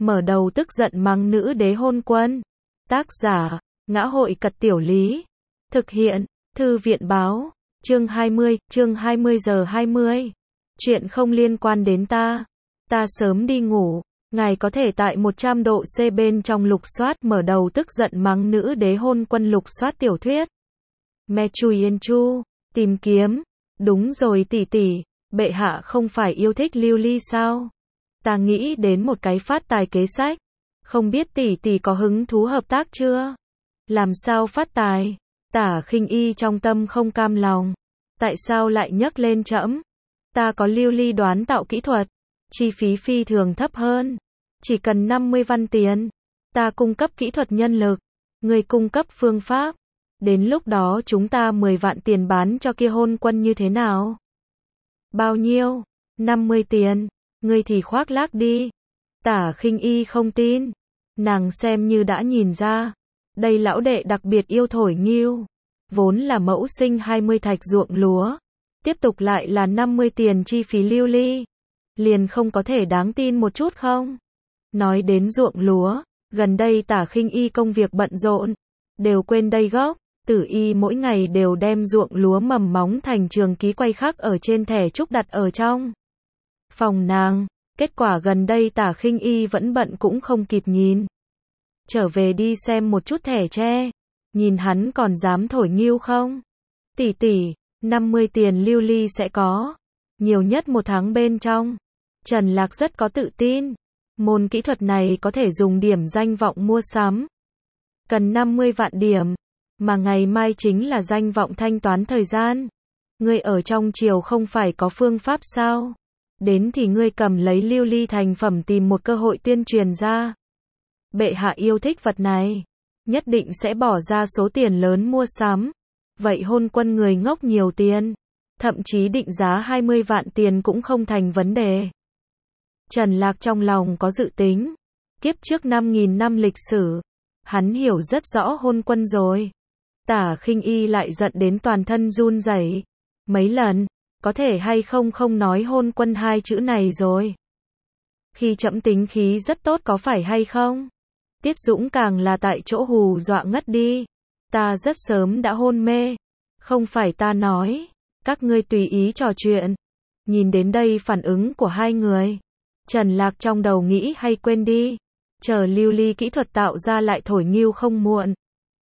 mở đầu tức giận mắng nữ đế hôn quân. Tác giả, Ngã hội Cật Tiểu Lý. Thực hiện, Thư viện Báo. Chương 20 giờ 20. Chuyện không liên quan đến ta. Ta sớm đi ngủ. Ngài có thể tại 100 độ C bên trong lục soát mở đầu tức giận mắng nữ đế hôn quân lục soát tiểu thuyết. Me Chui Yên Chu. Tìm kiếm. Đúng rồi tỷ tỷ, bệ hạ không phải yêu thích lưu ly sao? Ta nghĩ đến một cái phát tài kế sách. Không biết tỷ tỷ có hứng thú hợp tác chưa? Làm sao phát tài? Tả Khinh Y trong tâm không cam lòng. Tại sao lại nhấc lên trẫm? Ta có lưu ly đoán tạo kỹ thuật. Chi phí phi thường thấp hơn. Chỉ cần 50 văn tiền. Ta cung cấp kỹ thuật nhân lực. Người cung cấp phương pháp. Đến lúc đó chúng ta 10 vạn tiền bán cho kia hôn quân như thế nào? Bao nhiêu? 50 tiền. Ngươi thì khoác lác đi. Tả Khinh Y không tin. Nàng xem như đã nhìn ra. Đây lão đệ đặc biệt yêu thổi nghiêu. Vốn là mẫu sinh 20 thạch ruộng lúa. Tiếp tục lại là 50 tiền chi phí lưu ly. Liền không có thể đáng tin một chút không? Nói đến ruộng lúa, gần đây Tả Khinh Y công việc bận rộn. Đều quên đây gốc. Tử Y mỗi ngày đều đem ruộng lúa mầm móng thành trường ký quay khắc ở trên thẻ trúc đặt ở trong phòng nàng. Kết quả gần đây Tả Khinh Y vẫn bận cũng không kịp nhìn. Trở về đi xem một chút thẻ tre. Nhìn hắn còn dám thổi nghiêu không? Tỷ tỷ, 50 tiền lưu ly sẽ có. Nhiều nhất 1 tháng bên trong. Trần Lạc rất có tự tin. Môn kỹ thuật này có thể dùng điểm danh vọng mua sắm. Cần 50 vạn điểm. Mà ngày mai chính là danh vọng thanh toán thời gian. Ngươi ở trong triều không phải có phương pháp sao? Đến thì ngươi cầm lấy lưu ly thành phẩm tìm một cơ hội tuyên truyền ra. Bệ hạ yêu thích vật này. Nhất định sẽ bỏ ra số tiền lớn mua sắm. Vậy hôn quân người ngốc nhiều tiền. Thậm chí định giá 20 vạn tiền cũng không thành vấn đề. Trần Lạc trong lòng có dự tính. Kiếp trước 5.000 năm lịch sử. Hắn hiểu rất rõ hôn quân rồi. Tả Khinh Y lại giận đến toàn thân run rẩy. Mấy lần, có thể hay không nói hôn quân 2 chữ này rồi. Khi trẫm tính khí rất tốt có phải hay không? Tiết Dũng càng là tại chỗ hù dọa ngất đi. Ta rất sớm đã hôn mê. Không phải ta nói. Các ngươi tùy ý trò chuyện. Nhìn đến đây phản ứng của hai người. Trần Lạc trong đầu nghĩ hay quên đi. Chờ lưu ly kỹ thuật tạo ra lại thổi nghiêu không muộn.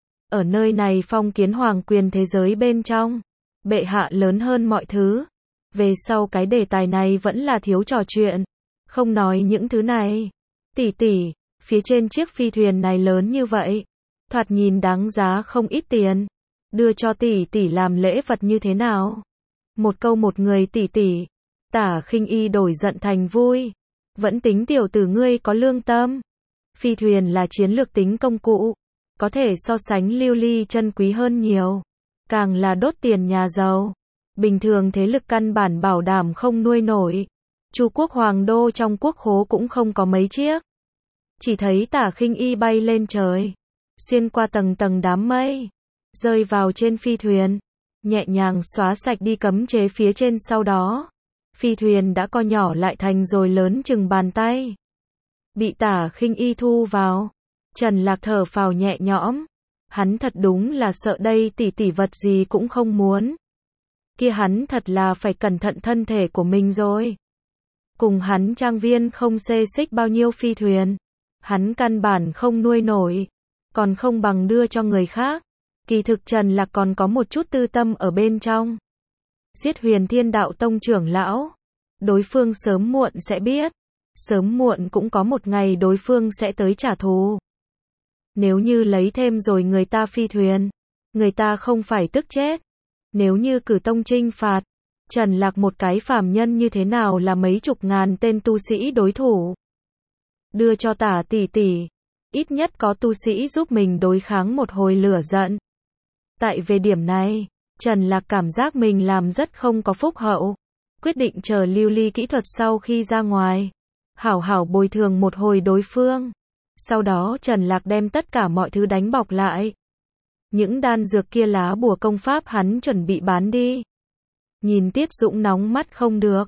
Ở nơi này phong kiến hoàng quyền thế giới bên trong. Bệ hạ lớn hơn mọi thứ. Về sau cái đề tài này vẫn là thiếu trò chuyện. Không nói những thứ này. Tỷ tỷ, phía trên chiếc phi thuyền này lớn như vậy. Thoạt nhìn đáng giá không ít tiền. Đưa cho tỷ tỷ làm lễ vật như thế nào? Một câu một người tỷ tỷ. Tả Khinh Y đổi giận thành vui. Vẫn tính tiểu tử ngươi có lương tâm. Phi thuyền là chiến lược tính công cụ. Có thể so sánh lưu ly chân quý hơn nhiều. Càng là đốt tiền nhà giàu. Bình thường thế lực căn bản bảo đảm không nuôi nổi. Chu quốc hoàng đô trong quốc khố cũng không có mấy chiếc. Chỉ thấy Tả Khinh Y bay lên trời. Xuyên qua tầng tầng đám mây. Rơi vào trên phi thuyền. Nhẹ nhàng xóa sạch đi cấm chế phía trên sau đó. Phi thuyền đã co nhỏ lại thành rồi lớn chừng bàn tay. Bị Tả Khinh Y thu vào. Trần Lạc thở phào nhẹ nhõm. Hắn thật đúng là sợ đây tỷ tỷ vật gì cũng không muốn. Kia hắn thật là phải cẩn thận thân thể của mình rồi. Cùng hắn trang viên không xê xích bao nhiêu phi thuyền. Hắn căn bản không nuôi nổi. Còn không bằng đưa cho người khác. Kỳ thực Trần Lạc còn có một chút tư tâm ở bên trong. Giết Huyền Thiên Đạo Tông trưởng lão. Đối phương sớm muộn sẽ biết. Sớm muộn cũng có một ngày đối phương sẽ tới trả thù. Nếu như lấy thêm rồi người ta phi thuyền. Người ta không phải tức chết. Nếu như cử tông trinh phạt. Trần Lạc một cái phàm nhân như thế nào là mấy chục ngàn tên tu sĩ đối thủ. Đưa cho Tả tỷ tỷ. Ít nhất có tu sĩ giúp mình đối kháng một hồi lửa giận. Tại về điểm này, Trần Lạc cảm giác mình làm rất không có phúc hậu. Quyết định chờ lưu ly kỹ thuật sau khi ra ngoài. Hảo hảo bồi thường một hồi đối phương. Sau đó Trần Lạc đem tất cả mọi thứ đánh bọc lại. Những đan dược kia lá bùa công pháp hắn chuẩn bị bán đi. Nhìn Tiết Dũng nóng mắt không được.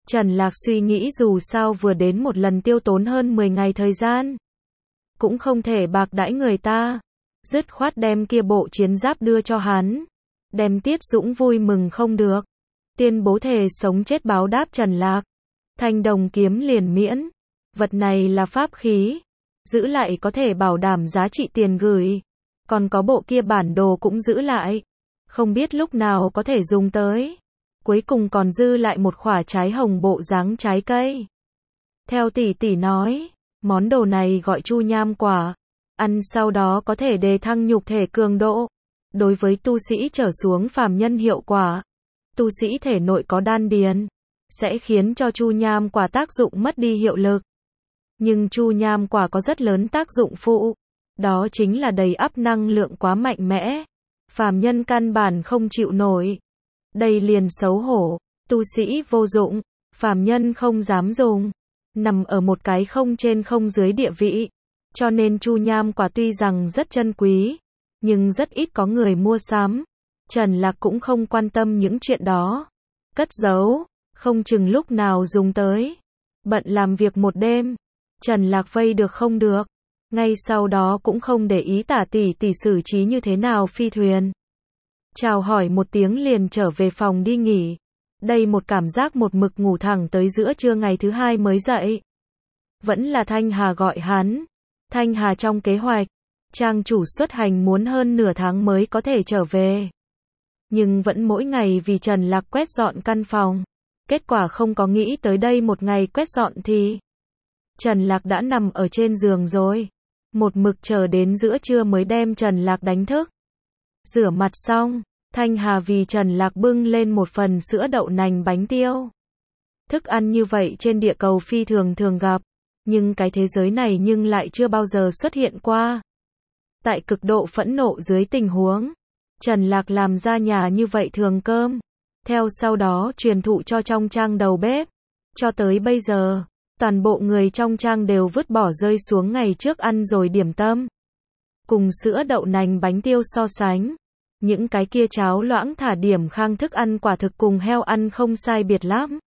Trần Lạc suy nghĩ dù sao vừa đến một lần tiêu tốn hơn 10 ngày thời gian. Cũng không thể bạc đãi người ta. Dứt khoát đem kia bộ chiến giáp đưa cho hắn. Đem Tiết Dũng vui mừng không được. Tuyên bố thề sống chết báo đáp Trần Lạc. Thanh đồng kiếm liền miễn. Vật này là pháp khí. Giữ lại có thể bảo đảm giá trị tiền gửi. Còn có bộ kia bản đồ cũng giữ lại. Không biết lúc nào có thể dùng tới. Cuối cùng còn dư lại một quả trái hồng bộ dáng trái cây. Theo tỷ tỷ nói, món đồ này gọi chu nham quả. Ăn sau đó có thể đề thăng nhục thể cường độ. Đối với tu sĩ trở xuống phàm nhân hiệu quả. Tu sĩ thể nội có đan điền. Sẽ khiến cho chu nham quả tác dụng mất đi hiệu lực. Nhưng chu nham quả có rất lớn tác dụng phụ. Đó chính là đầy ắp năng lượng quá mạnh mẽ. Phàm nhân căn bản không chịu nổi. Đây liền xấu hổ. Tu sĩ vô dụng. Phàm nhân không dám dùng. Nằm ở một cái không trên không dưới địa vị. Cho nên chu nham quả tuy rằng rất chân quý. Nhưng rất ít có người mua sắm. Trần Lạc cũng không quan tâm những chuyện đó. Cất giấu. Không chừng lúc nào dùng tới. Bận làm việc một đêm. Trần Lạc vây được không được. Ngay sau đó cũng không để ý tả tỷ tỷ xử trí như thế nào phi thuyền. Chào hỏi một tiếng liền trở về phòng đi nghỉ. Đây một cảm giác một mực ngủ thẳng tới giữa trưa ngày thứ hai mới dậy. Vẫn là Thanh Hà gọi hắn. Thanh Hà trong kế hoạch. Trang chủ xuất hành muốn hơn nửa tháng mới có thể trở về. Nhưng vẫn mỗi ngày vì Trần Lạc quét dọn căn phòng. Kết quả không có nghĩ tới đây một ngày quét dọn thì Trần Lạc đã nằm ở trên giường rồi. Một mực chờ đến giữa trưa mới đem Trần Lạc đánh thức. Rửa mặt xong, Thanh Hà vì Trần Lạc bưng lên một phần sữa đậu nành bánh tiêu. Thức ăn như vậy trên địa cầu phi thường thường gặp, nhưng cái thế giới này nhưng lại chưa bao giờ xuất hiện qua. Tại cực độ phẫn nộ dưới tình huống, Trần Lạc làm ra nhà như vậy thường cơm. Theo sau đó truyền thụ cho trong trang đầu bếp. Cho tới bây giờ, toàn bộ người trong trang đều vứt bỏ rơi xuống ngày trước ăn rồi điểm tâm. Cùng sữa đậu nành bánh tiêu so sánh. Những cái kia cháo loãng thả điểm khang thức ăn quả thực cùng heo ăn không sai biệt lắm.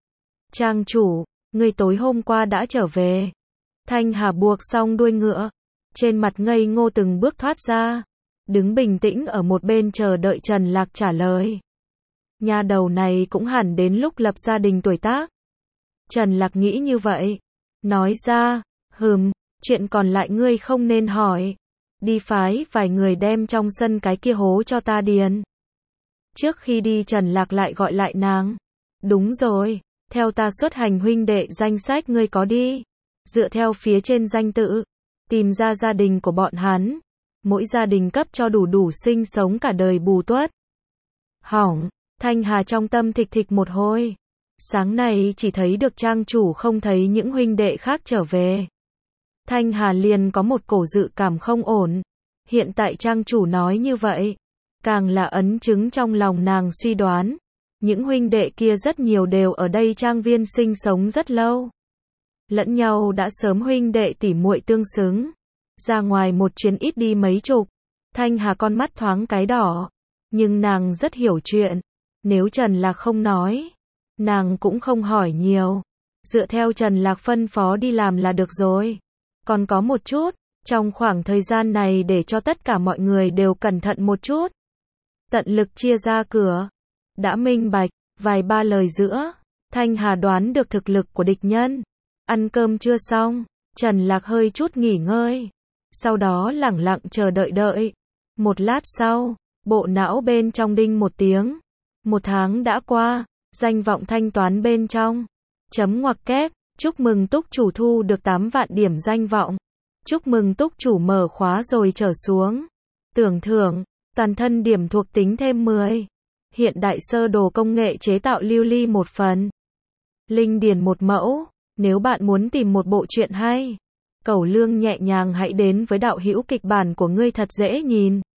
Trang chủ, người tối hôm qua đã trở về. Thanh Hà buộc xong đuôi ngựa. Trên mặt ngây ngô từng bước thoát ra. Đứng bình tĩnh ở một bên chờ đợi Trần Lạc trả lời. Nhà đầu này cũng hẳn đến lúc lập gia đình tuổi tác. Trần Lạc nghĩ như vậy. Nói ra, chuyện còn lại ngươi không nên hỏi. Đi phái vài người đem trong sân cái kia hố cho ta điền. Trước khi đi Trần Lạc lại gọi lại nàng. Đúng rồi, theo ta xuất hành huynh đệ danh sách ngươi có đi. Dựa theo phía trên danh tự, tìm ra gia đình của bọn hắn. Mỗi gia đình cấp cho đủ sinh sống cả đời bù tuất. Hỏng, Thanh Hà trong tâm thịch thịch một hồi. Sáng nay chỉ thấy được trang chủ không thấy những huynh đệ khác trở về. Thanh Hà liền có một cổ dự cảm không ổn. Hiện tại trang chủ nói như vậy, càng là ấn chứng trong lòng nàng suy đoán. Những huynh đệ kia rất nhiều đều ở đây trang viên sinh sống rất lâu. Lẫn nhau đã sớm huynh đệ tỉ muội tương xứng. Ra ngoài một chuyến ít đi mấy chục. Thanh Hà con mắt thoáng cái đỏ. Nhưng nàng rất hiểu chuyện. Nếu Trần Lạc không nói, nàng cũng không hỏi nhiều. Dựa theo Trần Lạc phân phó đi làm là được rồi. Còn có một chút, trong khoảng thời gian này để cho tất cả mọi người đều cẩn thận một chút. Tận lực chia ra cửa. Đã minh bạch, vài ba lời giữa, Thanh Hà đoán được thực lực của địch nhân. Ăn cơm chưa xong, Trần Lạc hơi chút nghỉ ngơi. Sau đó lẳng lặng chờ đợi. Một lát sau, bộ não bên trong đinh một tiếng. 1 tháng đã qua, danh vọng thanh toán bên trong. Chấm ngoặc kép, chúc mừng túc chủ thu được 8 vạn điểm danh vọng. Chúc mừng túc chủ mở khóa rồi trở xuống. Tưởng thưởng, toàn thân điểm thuộc tính thêm 10. Hiện đại sơ đồ công nghệ chế tạo lưu ly 1 phần. Linh điền 1 mẫu. Nếu bạn muốn tìm một bộ truyện hay, cẩu lương nhẹ nhàng hãy đến với đạo hữu kịch bản của ngươi thật dễ nhìn.